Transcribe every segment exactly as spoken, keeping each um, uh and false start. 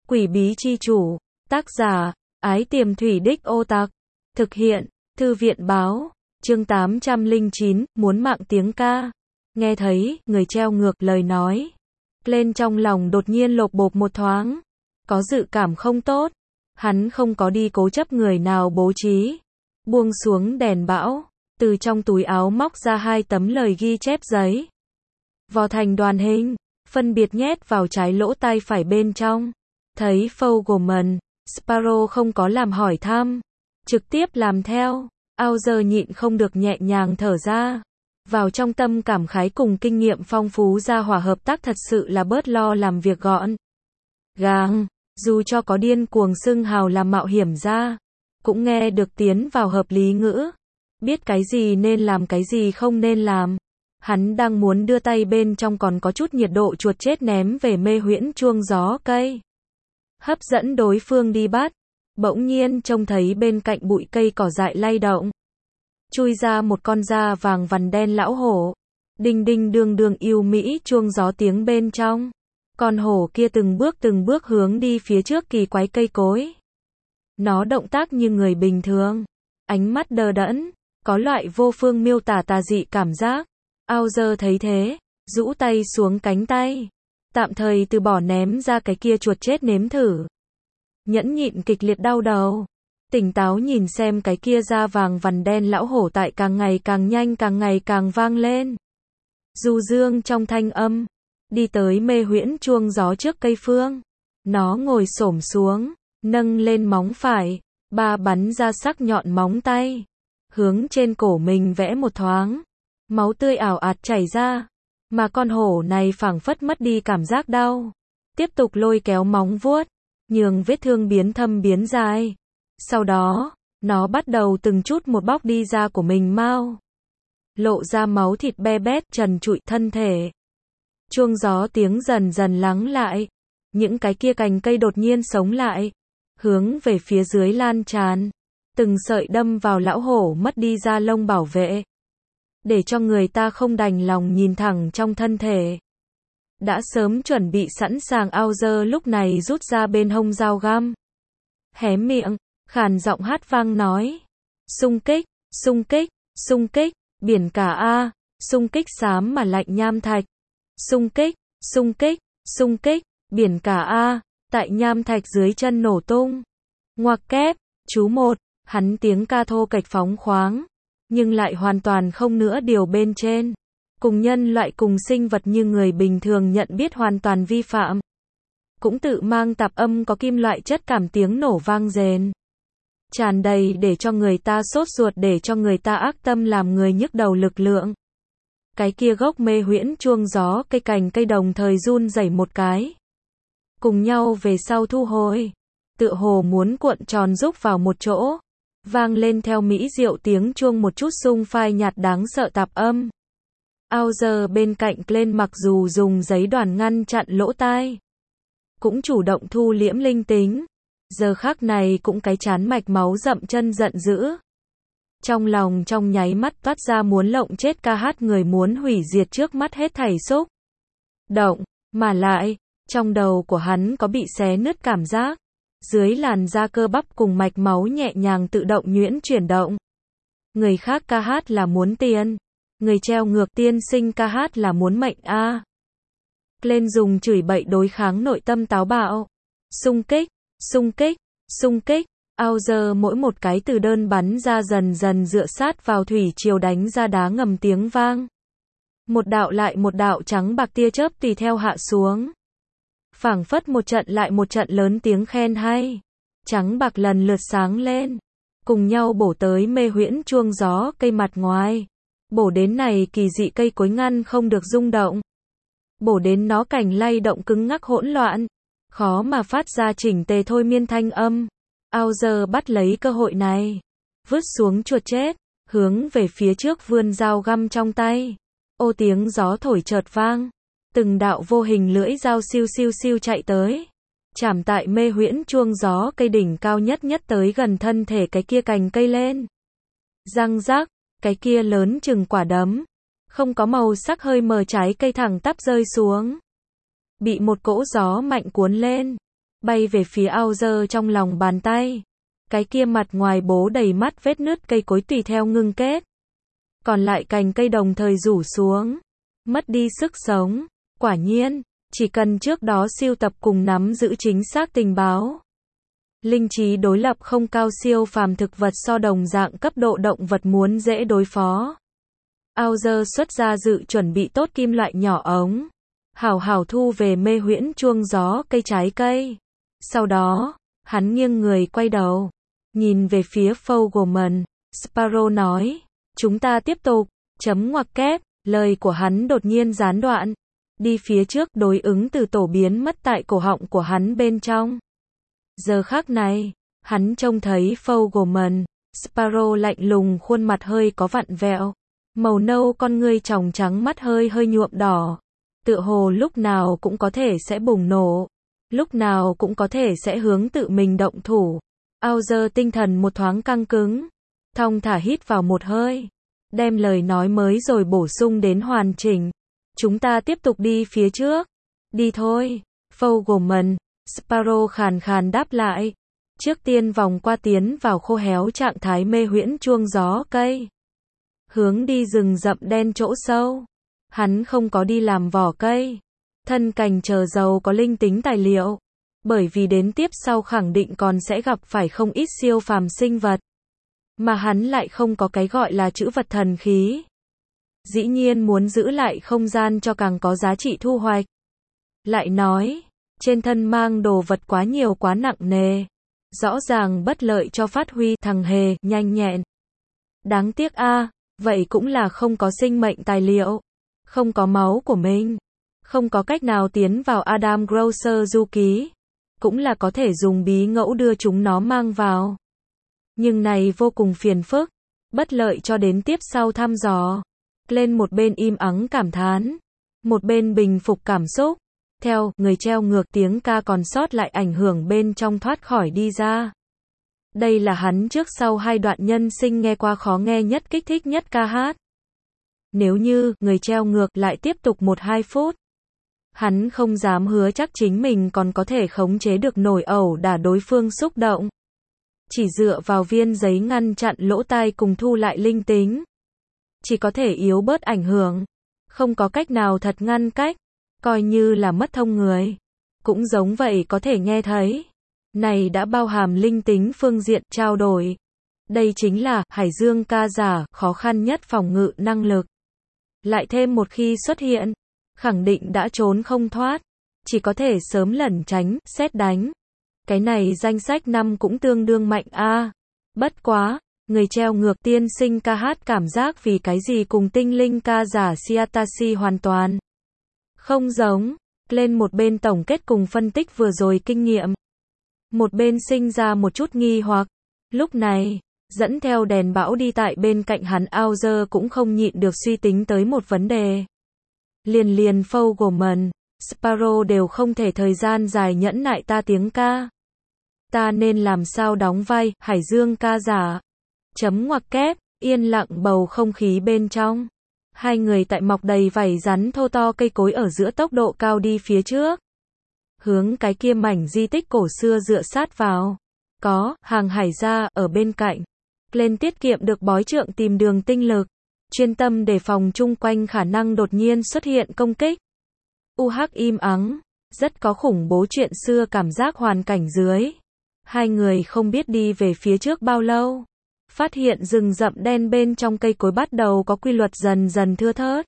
Quỷ bí chi chủ, tác giả, Ái Tiềm Thủy Đích Ô Tặc, thực hiện, Thư viện báo, chương tám trăm lẻ chín, muốn mạng tiếng ca. Nghe thấy, người treo ngược lời nói. Lên trong lòng đột nhiên lột bột một thoáng. Có dự cảm không tốt. Hắn không có đi cố chấp người nào bố trí. Buông xuống đèn bão. Từ trong túi áo móc ra hai tấm lời ghi chép giấy. Vò thành đoàn hình. Phân biệt nhét vào trái lỗ tai phải bên trong. Thấy Fogelman, Sparrow không có làm hỏi thăm. Trực tiếp làm theo. Auger nhịn không được nhẹ nhàng thở ra. Vào trong tâm cảm khái cùng kinh nghiệm phong phú gia hỏa hợp tác thật sự là bớt lo làm việc gọn gàng, dù cho có điên cuồng xưng hào làm mạo hiểm ra, cũng nghe được tiến vào hợp lý ngữ, biết cái gì nên làm cái gì không nên làm. Hắn đang muốn đưa tay bên trong còn có chút nhiệt độ chuột chết ném về mê huyễn chuông gió cây, hấp dẫn đối phương đi bắt, bỗng nhiên trông thấy bên cạnh bụi cây cỏ dại lay động. Chui ra một con da vàng vằn đen lão hổ. Đinh đinh đương đương yêu mỹ chuông gió tiếng bên trong. Con hổ kia từng bước từng bước hướng đi phía trước kỳ quái cây cối. Nó động tác như người bình thường. Ánh mắt đờ đẫn. Có loại vô phương miêu tả tà dị cảm giác. Auger thấy thế. Rũ tay xuống cánh tay. Tạm thời từ bỏ ném ra cái kia chuột chết nếm thử. Nhẫn nhịn kịch liệt đau đầu. Tỉnh táo nhìn xem cái kia da vàng vằn đen lão hổ tại càng ngày càng nhanh càng ngày càng vang lên. Du dương trong thanh âm. Đi tới mê huyễn chuông gió trước cây phương. Nó ngồi xổm xuống. Nâng lên móng phải. Ba bắn ra sắc nhọn móng tay. Hướng trên cổ mình vẽ một thoáng. Máu tươi ảo ạt chảy ra. Mà con hổ này phảng phất mất đi cảm giác đau. Tiếp tục lôi kéo móng vuốt. Nhường vết thương biến thâm biến dài. Sau đó, nó bắt đầu từng chút một bóc đi da của mình mau. Lộ ra máu thịt be bét trần trụi thân thể. Chuông gió tiếng dần dần lắng lại. Những cái kia cành cây đột nhiên sống lại. Hướng về phía dưới lan tràn. Từng sợi đâm vào lão hổ mất đi da lông bảo vệ. Để cho người ta không đành lòng nhìn thẳng trong thân thể. Đã sớm chuẩn bị sẵn sàng Auger lúc này rút ra bên hông dao găm. Hé miệng. Khàn giọng hát vang nói. Xung kích, xung kích, xung kích, biển cả A, xung kích xám mà lạnh nham thạch. Xung kích, xung kích, xung kích, biển cả A, tại nham thạch dưới chân nổ tung. Ngoặc kép, chú một, hắn tiếng ca thô kệch phóng khoáng, nhưng lại hoàn toàn không nữa điều bên trên. Cùng nhân loại cùng sinh vật như người bình thường nhận biết hoàn toàn vi phạm. Cũng tự mang tạp âm có kim loại chất cảm tiếng nổ vang rền. Tràn đầy để cho người ta sốt ruột để cho người ta ác tâm làm người nhức đầu lực lượng. Cái kia gốc mê huyễn chuông gió cây cành cây đồng thời run rẩy một cái. Cùng nhau về sau thu hồi. Tựa hồ muốn cuộn tròn rúc vào một chỗ. Vang lên theo mỹ diệu tiếng chuông một chút sung phai nhạt đáng sợ tạp âm. Auger bên cạnh lên mặc dù dùng giấy đoàn ngăn chặn lỗ tai. Cũng chủ động thu liễm linh tính. Giờ khắc này cũng cái chán mạch máu dậm chân giận dữ. Trong lòng trong nháy mắt toát ra muốn lộng chết ca hát người muốn hủy diệt trước mắt hết thảy xúc động, mà lại, trong đầu của hắn có bị xé nứt cảm giác. Dưới làn da cơ bắp cùng mạch máu nhẹ nhàng tự động nhuyễn chuyển động. Người khác ca hát là muốn tiền. Người treo ngược tiên sinh ca hát là muốn mệnh a. Lên dùng chửi bậy đối kháng nội tâm táo bạo. Xung kích. Xung kích, xung kích, Auger mỗi một cái từ đơn bắn ra dần dần dựa sát vào thủy triều đánh ra đá ngầm tiếng vang. Một đạo lại một đạo trắng bạc tia chớp tùy theo hạ xuống. Phảng phất một trận lại một trận lớn tiếng khen hay. Trắng bạc lần lượt sáng lên. Cùng nhau bổ tới mê huyễn chuông gió cây mặt ngoài. Bổ đến này kỳ dị cây cối ngăn không được rung động. Bổ đến nó cảnh lay động cứng ngắc hỗn loạn. Khó mà phát ra chỉnh tề thôi miên thanh âm. Auger bắt lấy cơ hội này. Vứt xuống chuột chết. Hướng về phía trước vươn dao găm trong tay. Ô tiếng gió thổi chợt vang. Từng đạo vô hình lưỡi dao siêu siêu siêu chạy tới. Chạm tại mê huyễn chuông gió cây đỉnh cao nhất nhất tới gần thân thể cái kia cành cây lên. Răng rác. Cái kia lớn chừng quả đấm. Không có màu sắc hơi mờ trái cây thẳng tắp rơi xuống. Bị một cỗ gió mạnh cuốn lên. bay về phía Auger trong lòng bàn tay. Cái kia mặt ngoài bố đầy mắt vết nứt cây cối tùy theo ngưng kết. Còn lại cành cây đồng thời rủ xuống, mất đi sức sống. Quả nhiên, chỉ cần trước đó sưu tập cùng nắm giữ chính xác tình báo. Linh trí đối lập không cao, siêu phàm thực vật so đồng dạng cấp độ động vật muốn dễ đối phó. Auger xuất ra dự chuẩn bị tốt kim loại nhỏ ống. Hảo hảo thu về mê huyễn chuông gió cây trái cây. Sau đó, hắn nghiêng người quay đầu. Nhìn về phía Fogelman. Sparrow nói. Chúng ta tiếp tục. Chấm ngoặc kép. Lời của hắn đột nhiên gián đoạn. Đi phía trước, đối ứng từ tổ biến mất tại cổ họng của hắn bên trong. Giờ khắc này, hắn trông thấy Fogelman. Sparrow lạnh lùng, khuôn mặt hơi có vặn vẹo. Màu nâu con ngươi tròng trắng, mắt hơi hơi nhuộm đỏ. Tựa hồ lúc nào cũng có thể sẽ bùng nổ. Lúc nào cũng có thể sẽ hướng tự mình động thủ. Auger tinh thần một thoáng căng cứng. Thong thả hít vào một hơi. Đem lời nói mới rồi bổ sung đến hoàn chỉnh. Chúng ta tiếp tục đi phía trước. Đi thôi. Fogelman. Sparrow khàn khàn đáp lại. Trước tiên vòng qua tiến vào khô héo trạng thái mê huyễn chuông gió cây. Hướng đi rừng rậm đen chỗ sâu. Hắn không có đi làm vỏ cây. Thân cành chờ giàu có linh tính tài liệu. Bởi vì đến tiếp sau khẳng định còn sẽ gặp phải không ít siêu phàm sinh vật. Mà hắn lại không có cái gọi là chữ vật thần khí. Dĩ nhiên muốn giữ lại không gian cho càng có giá trị thu hoạch. Lại nói, trên thân mang đồ vật quá nhiều quá nặng nề. Rõ ràng bất lợi cho phát huy thằng hề, nhanh nhẹn. Đáng tiếc a, vậy cũng là không có sinh mệnh tài liệu. Không có máu của mình. Không có cách nào tiến vào Adam Grocer du ký. Cũng là có thể dùng bí ngẫu đưa chúng nó mang vào. Nhưng này vô cùng phiền phức. Bất lợi cho đến tiếp sau thăm dò. Lên một bên im ắng cảm thán. Một bên bình phục cảm xúc. Theo, người treo ngược tiếng ca còn sót lại ảnh hưởng bên trong thoát khỏi đi ra. Đây là hắn trước sau hai đoạn nhân sinh nghe qua khó nghe nhất, kích thích nhất ca hát. Nếu như, người treo ngược lại tiếp tục một hai phút. Hắn không dám hứa chắc chính mình còn có thể khống chế được nổi ẩu đả đối phương xúc động. Chỉ dựa vào viên giấy ngăn chặn lỗ tai cùng thu lại linh tính. Chỉ có thể yếu bớt ảnh hưởng. Không có cách nào thật ngăn cách. Coi như là mất thông người. Cũng giống vậy có thể nghe thấy. Này đã bao hàm linh tính phương diện trao đổi. Đây chính là Hải Dương ca giả khó khăn nhất phòng ngự năng lực. Lại thêm một khi xuất hiện, khẳng định đã trốn không thoát. Chỉ có thể sớm lẩn tránh, xét đánh. Cái này danh sách năm cũng tương đương mạnh a. À, bất quá, người treo ngược tiên sinh ca hát cảm giác vì cái gì cùng tinh linh ca giả Siatashi hoàn toàn không giống. Lên một bên tổng kết cùng phân tích vừa rồi kinh nghiệm. Một bên sinh ra một chút nghi hoặc. Lúc này, dẫn theo đèn bão đi tại bên cạnh hắn Auger cũng không nhịn được suy tính tới một vấn đề. Liền liền Fogelman, Sparrow đều không thể thời gian dài nhẫn nại ta tiếng ca. Ta nên làm sao đóng vai Hải Dương ca giả? Chấm ngoặc kép, yên lặng bầu không khí bên trong. Hai người tại mọc đầy vảy rắn thô to cây cối ở giữa tốc độ cao đi phía trước. Hướng cái kia mảnh di tích cổ xưa dựa sát vào. Có, hàng hải gia ở bên cạnh. Lên tiết kiệm được bói trượng tìm đường tinh lực. Chuyên tâm đề phòng chung quanh khả năng đột nhiên xuất hiện công kích. u hát im ắng. Rất có khủng bố chuyện xưa cảm giác hoàn cảnh dưới. Hai người không biết đi về phía trước bao lâu. Phát hiện rừng rậm đen bên trong cây cối bắt đầu có quy luật dần dần thưa thớt.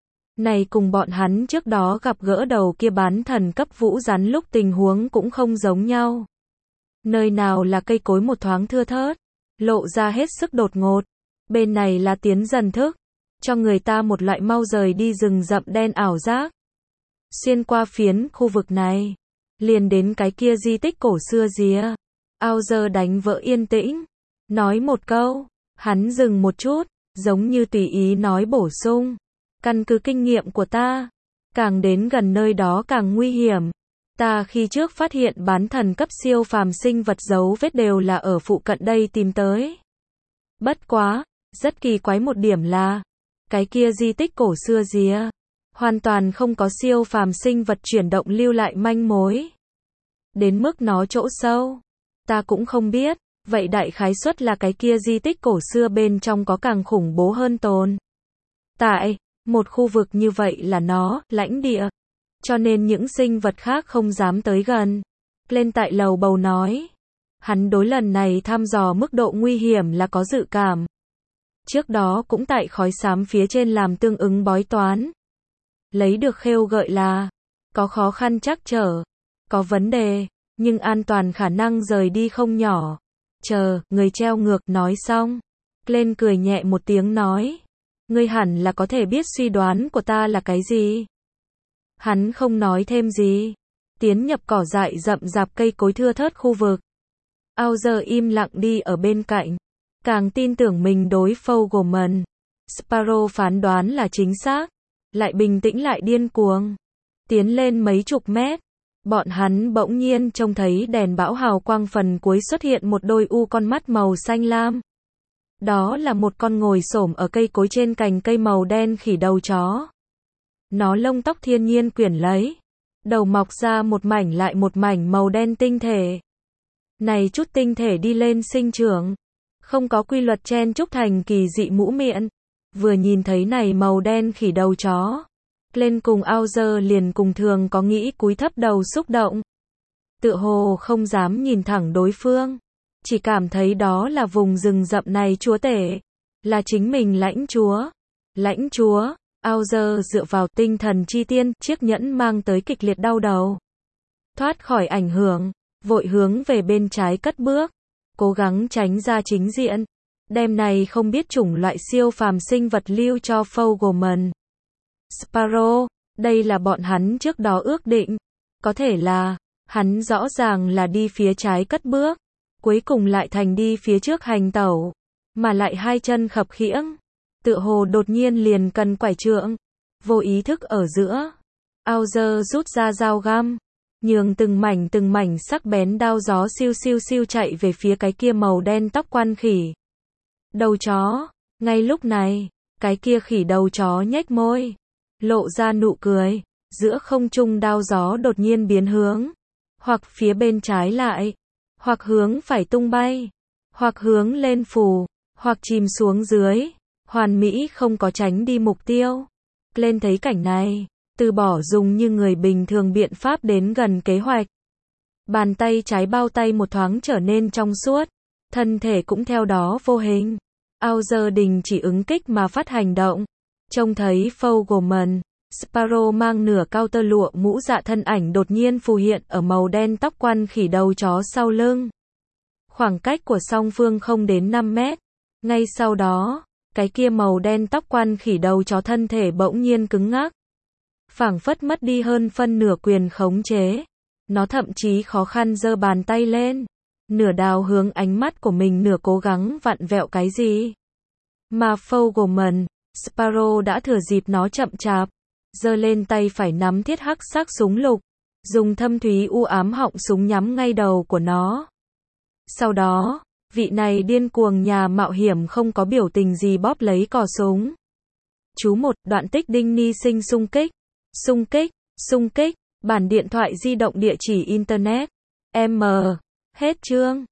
Này cùng bọn hắn trước đó gặp gỡ đầu kia bán thần cấp vũ rắn lúc tình huống cũng không giống nhau. Nơi nào là cây cối một thoáng thưa thớt, lộ ra hết sức đột ngột. Bên này là tiến dần thức, cho người ta một loại mau rời đi rừng rậm đen ảo giác. Xuyên qua phiến khu vực này, liền đến cái kia di tích cổ xưa rìa. Auger đánh vỡ yên tĩnh, nói một câu, hắn dừng một chút, giống như tùy ý nói bổ sung. Căn cứ kinh nghiệm của ta, càng đến gần nơi đó càng nguy hiểm. Ta khi trước phát hiện bán thần cấp siêu phàm sinh vật dấu vết đều là ở phụ cận đây tìm tới. Bất quá, rất kỳ quái một điểm là, cái kia di tích cổ xưa rìa, hoàn toàn không có siêu phàm sinh vật chuyển động lưu lại manh mối. Đến mức nó chỗ sâu, ta cũng không biết, vậy đại khái suất là cái kia di tích cổ xưa bên trong có càng khủng bố hơn tồn. Tại, một khu vực như vậy là nó, lãnh địa. Cho nên những sinh vật khác không dám tới gần. Lên tại lầu bầu nói. Hắn đối lần này thăm dò mức độ nguy hiểm là có dự cảm. Trước đó cũng tại khói xám phía trên làm tương ứng bói toán. Lấy được khêu gợi là, có khó khăn trắc trở, có vấn đề, nhưng an toàn khả năng rời đi không nhỏ. Chờ, người treo ngược nói xong. Lên cười nhẹ một tiếng nói. Ngươi hẳn là có thể biết suy đoán của ta là cái gì. Hắn không nói thêm gì. Tiến nhập cỏ dại rậm rạp cây cối thưa thớt khu vực. Ao giờ im lặng đi ở bên cạnh. Càng tin tưởng mình đối Fogelman. Sparrow phán đoán là chính xác. Lại bình tĩnh lại điên cuồng. Tiến lên mấy chục mét. Bọn hắn bỗng nhiên trông thấy đèn bão hào quang phần cuối xuất hiện một đôi u con mắt màu xanh lam. Đó là một con ngồi xổm ở cây cối trên cành cây màu đen khỉ đầu chó. Nó lông tóc thiên nhiên quyển lấy. Đầu mọc ra một mảnh lại một mảnh màu đen tinh thể. Này chút tinh thể đi lên sinh trưởng. Không có quy luật chen chúc thành kỳ dị mũ miệng. Vừa nhìn thấy này màu đen khỉ đầu chó. Lên cùng Auger liền cùng thường có nghĩ cúi thấp đầu xúc động. Tựa hồ không dám nhìn thẳng đối phương. Chỉ cảm thấy đó là vùng rừng rậm này chúa tể. Là chính mình lãnh chúa. Lãnh chúa. Auger dựa vào tinh thần chi tiên, chiếc nhẫn mang tới kịch liệt đau đầu. Thoát khỏi ảnh hưởng, vội hướng về bên trái cất bước, cố gắng tránh ra chính diện. Đêm này không biết chủng loại siêu phàm sinh vật lưu cho Fogelman. Sparrow, đây là bọn hắn trước đó ước định. Có thể là, hắn rõ ràng là đi phía trái cất bước, cuối cùng lại thành đi phía trước hành tẩu, mà lại hai chân khập khiễng. Tựa hồ đột nhiên liền cần quải trượng, vô ý thức ở giữa. Auger rút ra dao găm, nhường từng mảnh từng mảnh sắc bén đao gió siêu siêu siêu chạy về phía cái kia màu đen tóc quan khỉ. Đầu chó, ngay lúc này, cái kia khỉ đầu chó nhếch môi, lộ ra nụ cười, giữa không trung đao gió đột nhiên biến hướng, hoặc phía bên trái lại, hoặc hướng phải tung bay, hoặc hướng lên phù, hoặc chìm xuống dưới. Hoàn mỹ không có tránh đi mục tiêu. Lên thấy cảnh này, từ bỏ dùng như người bình thường biện pháp đến gần kế hoạch. Bàn tay trái bao tay một thoáng trở nên trong suốt, thân thể cũng theo đó vô hình. Auger đình chỉ ứng kích mà phát hành động. Trông thấy Fogelman, Sparrow mang nửa cao tơ lụa mũ dạ thân ảnh đột nhiên phù hiện ở màu đen tóc quan khỉ đầu chó sau lưng. Khoảng cách của song phương không đến năm mét. Ngay sau đó, cái kia màu đen tóc quan khỉ đầu chó thân thể bỗng nhiên cứng ngắc. Phảng phất mất đi hơn phân nửa quyền khống chế. Nó thậm chí khó khăn giơ bàn tay lên. Nửa đào hướng ánh mắt của mình nửa cố gắng vặn vẹo cái gì. Mà Fogelman, Sparrow đã thừa dịp nó chậm chạp. Giơ lên tay phải nắm thiết hắc sắc súng lục. Dùng thâm thúy u ám họng súng nhắm ngay đầu của nó. Sau đó, vị này điên cuồng nhà mạo hiểm không có biểu tình gì bóp lấy cò súng. Chú một, đoạn tích đinh ni sinh xung kích. Xung kích, xung kích, bản điện thoại di động địa chỉ internet. M. Hết chương.